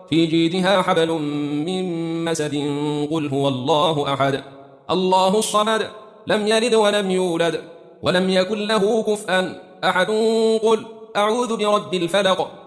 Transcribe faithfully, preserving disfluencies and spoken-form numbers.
في جيدها حبل من مسد. قل هو الله أحد الله الصمد لم يلد ولم يولد ولم يكن له كفءا أحد. قل أعوذ برب الفلق